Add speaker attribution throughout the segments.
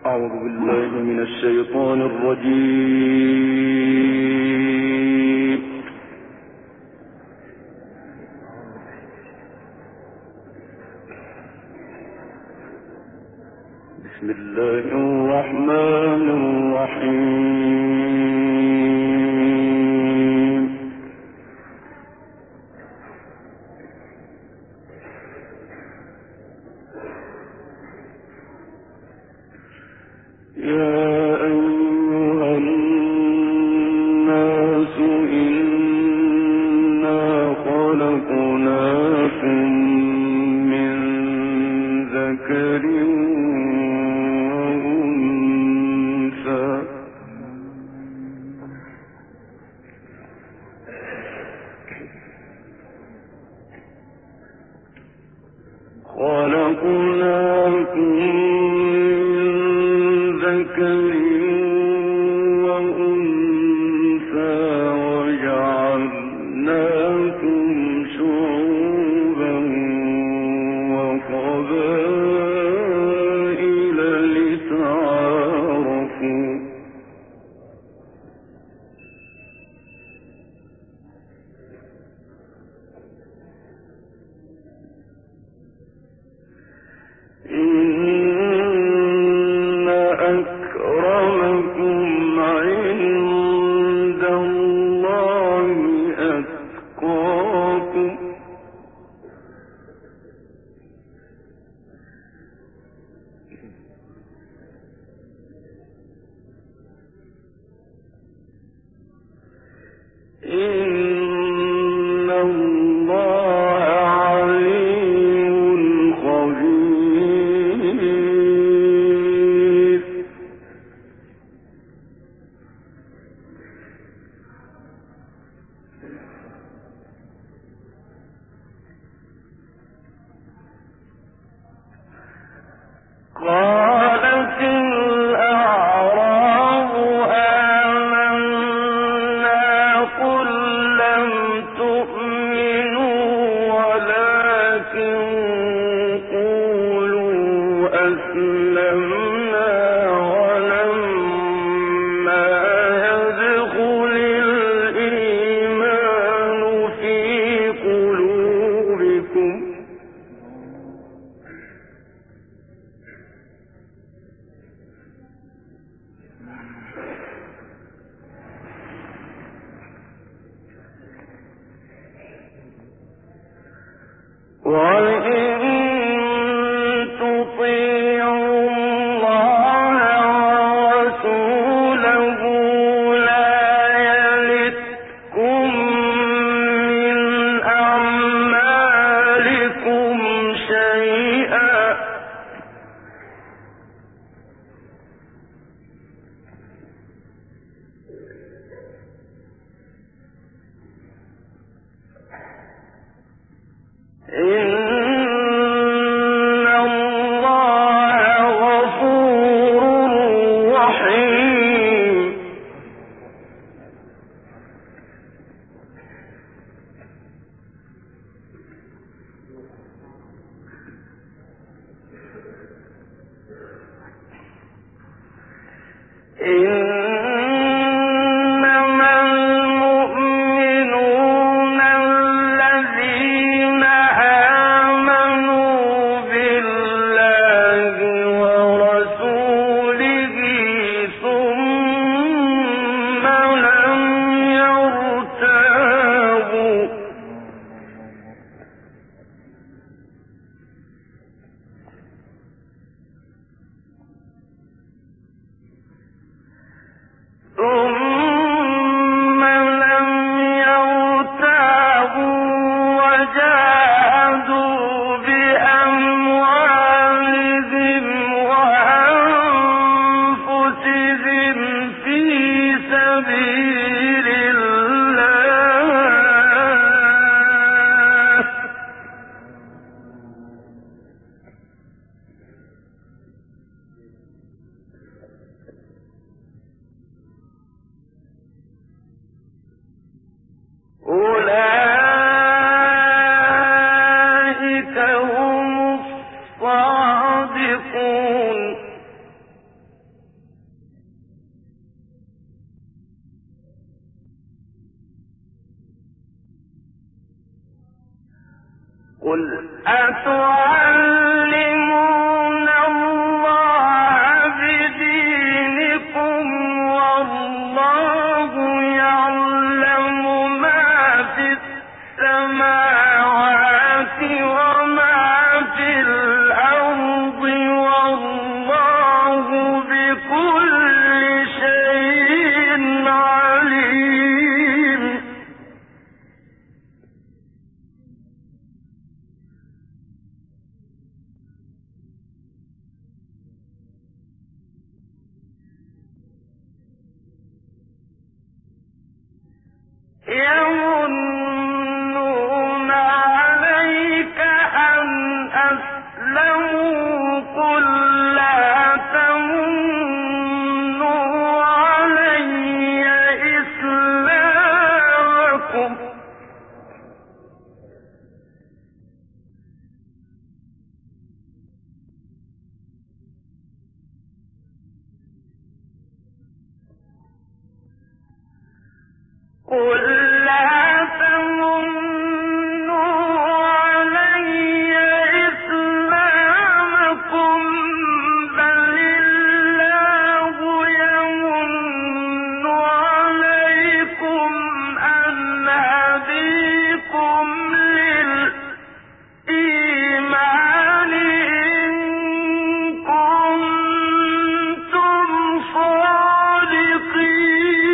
Speaker 1: أعوذ بالله من الشيطان الرجيم. بسم الله الرحمن الرحيم. يا أيها الناس إنا خلقناكم من ذكر وأنثى وجعلناكم شعوبا وقبائل لتعارفوا إن أكرمكم عند الله أتقاكم إن الله عليم خبير. قالت الأعراب آمنا قل لم تؤمنوا ولكن قولوا أسلمنا ولما يدخل الإيمان في قلوبكم وإن تطيعوا الله ورسوله لا يلتكم من أعمالكم شيئا إن الله غفور رحيم. إنما المؤمنون الذين آمنوا بالله ورسوله ثم لم يرتابوا قل أتعلمون الله بدينكم والله يعلم ما في السماوات وما في الأرض والله بكل شيء عليم. يمنون عليك أن أسلموا قل لا تمنوا علي إسلامكم قل لا تمنوا علي إسلامكم بل الله يمن عليكم أن هديكم للإيمان إن كنتم صادقين.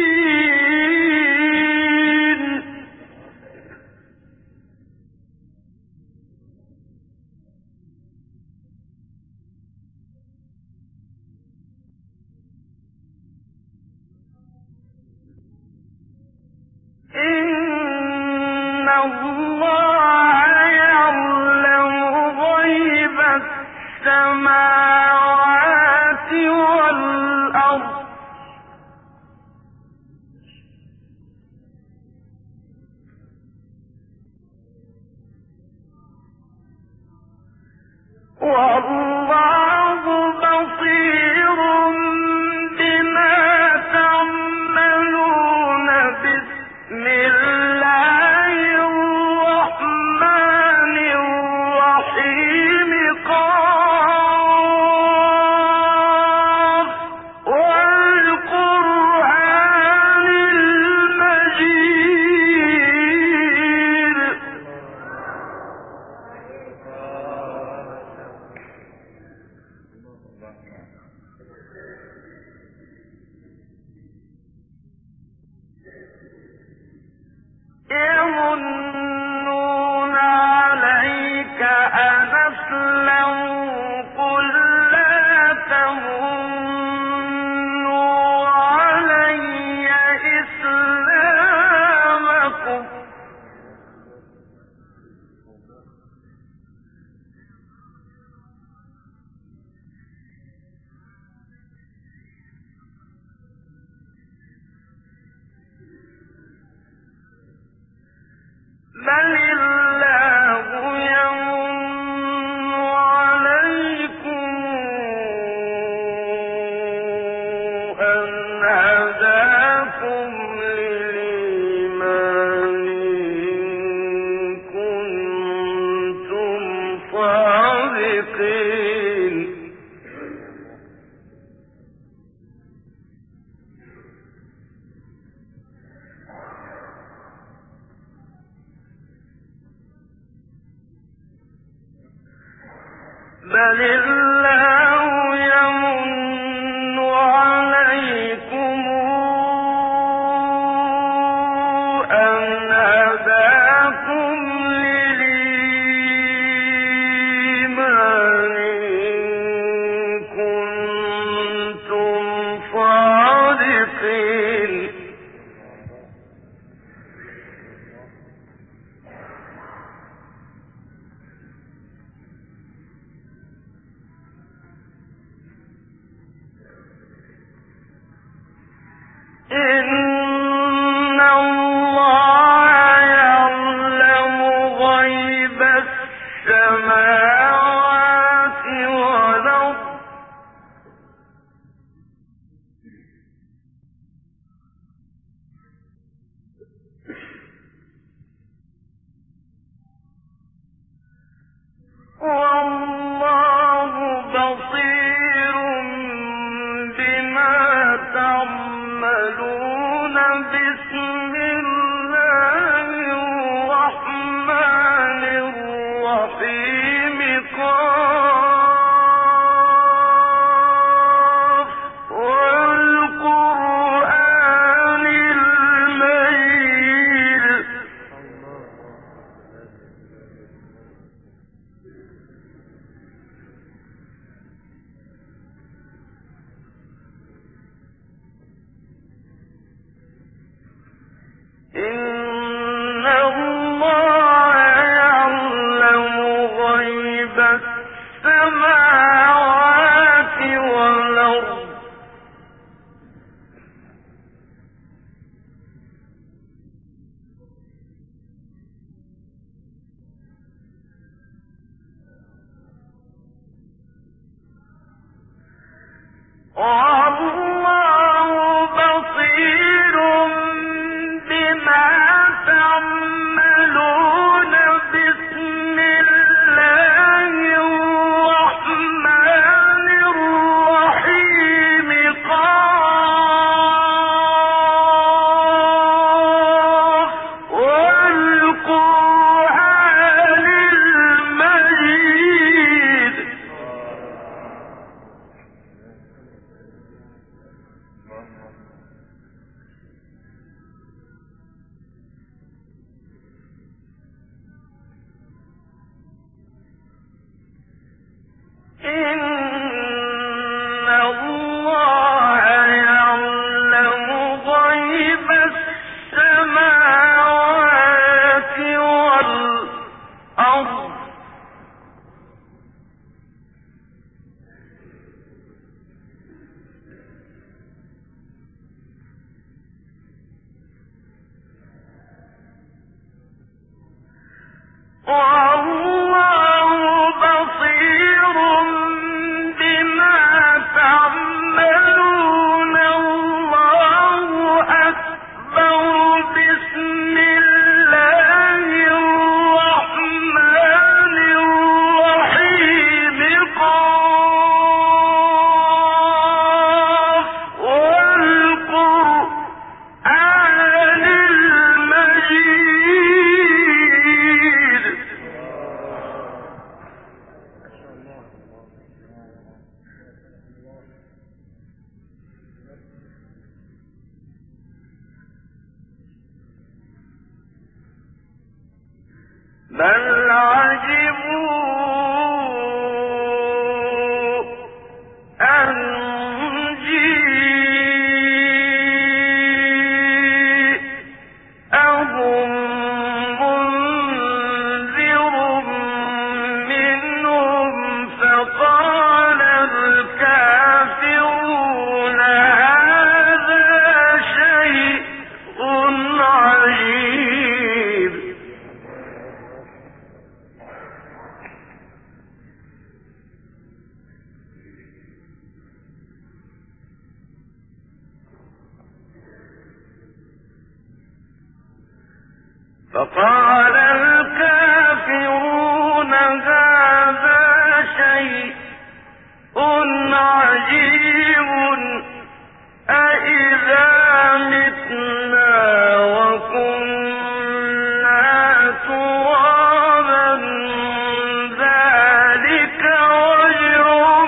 Speaker 1: إن الله يعلم غيب السماوات والأرض والله بصير بما تعملون. بسم الله الرحمن الرحيم قاف والقرآن المجيد. يمنون عليك أن أسلموا قل لا تمنوا علي إسلامكم بل الله يمن عليكم أن هداكم للإيمان إن كنتم صادقين. بل الله يمن عليكم أن هداكم للإيمان إن كنتم صادقين. إن الله يعلم غيب السماوات والأرض بل عجبوا أن جيءهم منذر منهم فقال الكافرون هذا شيء عجيب. فقال الكافرون هذا شيء عجيب أإذا متنا وكنا ترابا ذلك رجع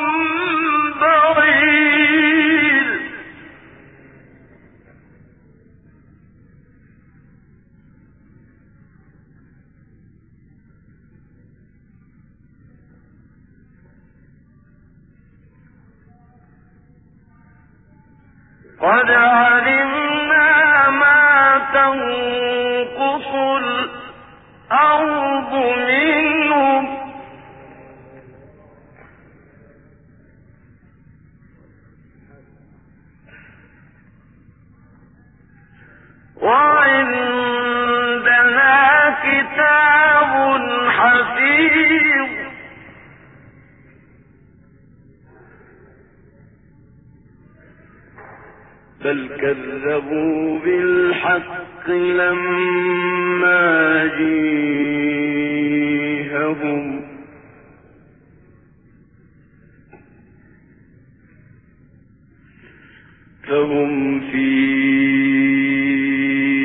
Speaker 1: بعيد. قد علمنا ما تنقص الأرض منهم وعندنا كتاب حفيظ. بل كذبوا بالحق لما جيءهم فهم في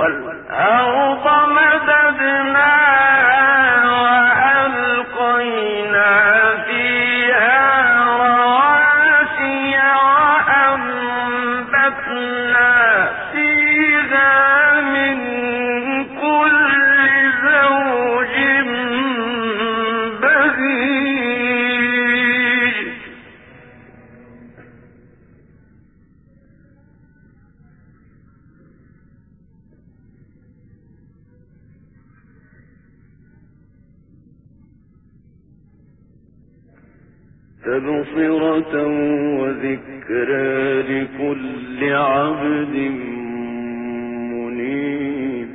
Speaker 1: والأرض مددناها وألقينا فيها رواسي وأنبتنا فيها من كل زوج بهيج تبصرة وذكرى لكل عبد منيب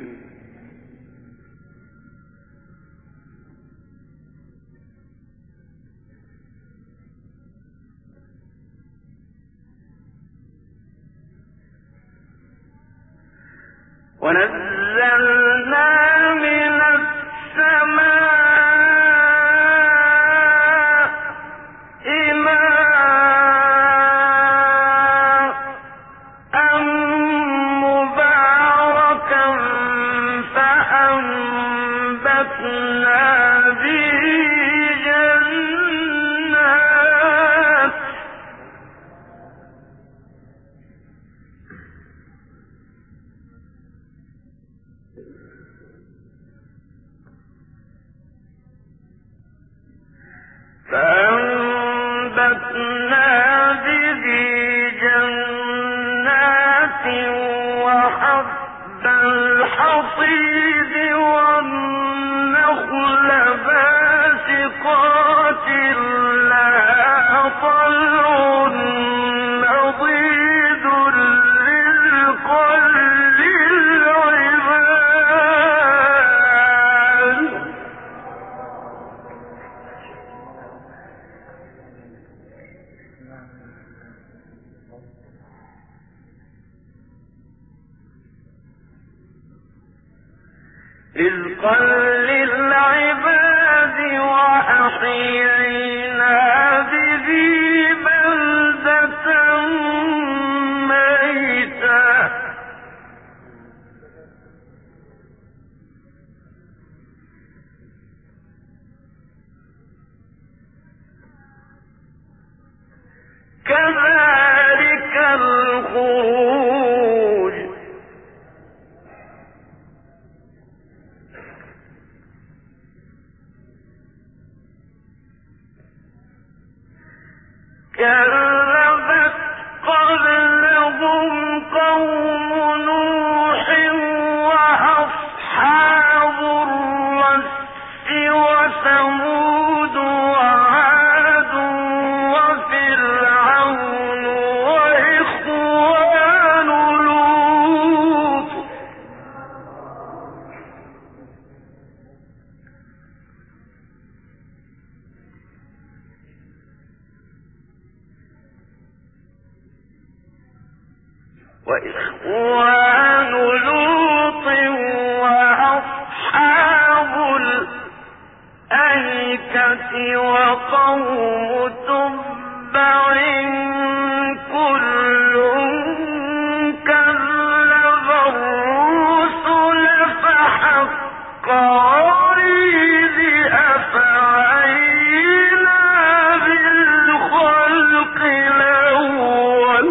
Speaker 1: ونزلنا من السماء فأنبتنا به جنات وحب الحصيد والنخل باسقات لها طلع نضيد للقلب العباد رزقا للعباد وأحيينا به بلدة ميتا كذلك الخروج كذبت قبلهم قوم نوح وأصحاب الرس وثمود وعاد وفرعون وإخوان لوط وأصحاب الأيكة وقوم تبع كل كذب الرسل فحق وعيد أفعينا بالخلق الأول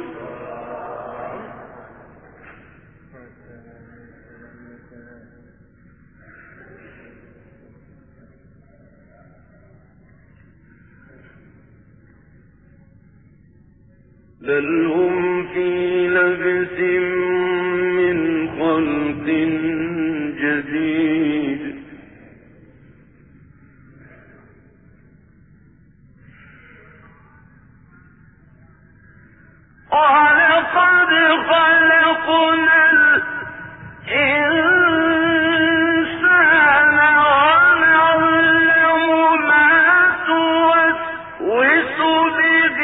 Speaker 1: بل هم في لبس من خلق جديد ولقد خلقنا الإنسان ونعلم ما توسوس به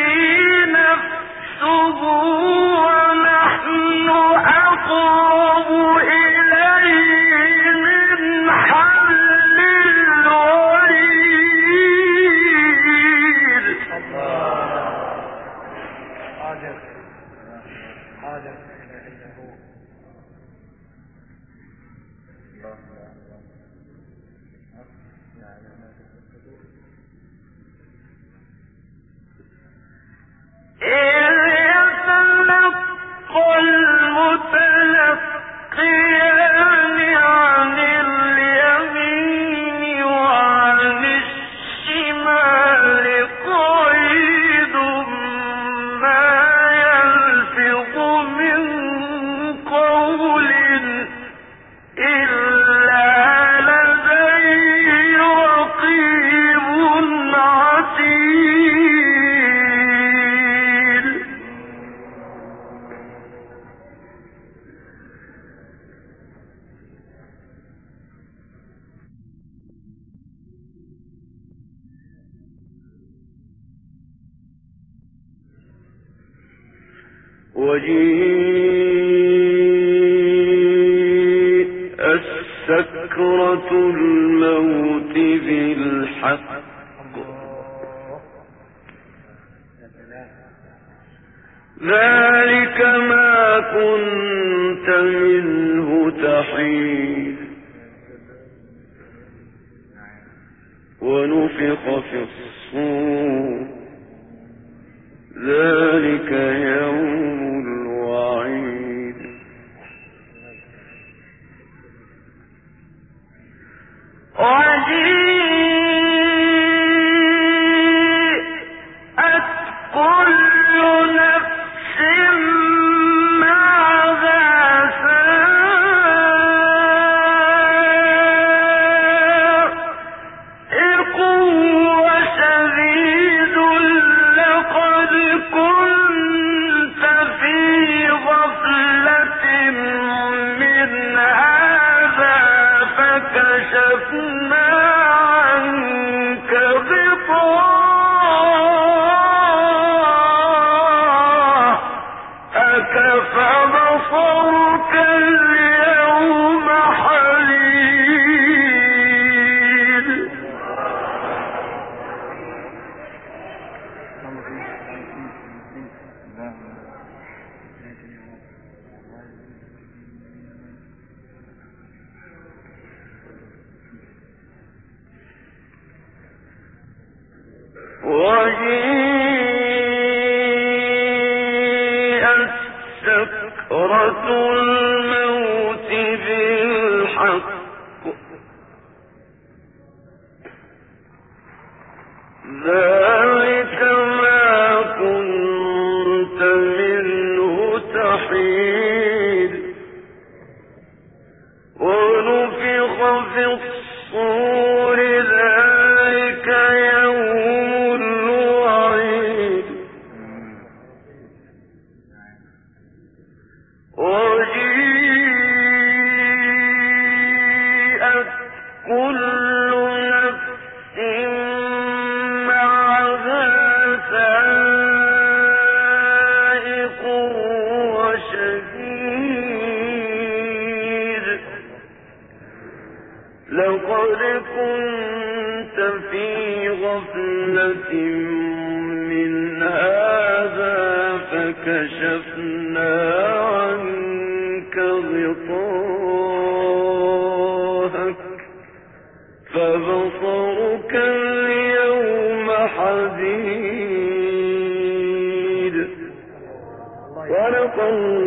Speaker 1: نفسه ونحن أقرب إليه من حبل الوريد وجيء السكرة الموت بالحق ذلك ما كنت منه تحيد ونفخ في الصور ذلك يوم الوعيد وجيءت كل نفس ماذا سائق وشهيد لقد كنت في غفلة من هذا فكشفنا عنك غطاءك فبصرك اليوم حديد وجيءت سكرة الموت بالحق ذلك ما كنت منه تحيد ونفخ في الصور ذلك يوم الوعيد وجيءت كل نفس معها سائق وشهيد لقد كنت في غفلة من هذا فكشفنا عنك غطاءك فبصرك اليوم حديد صدق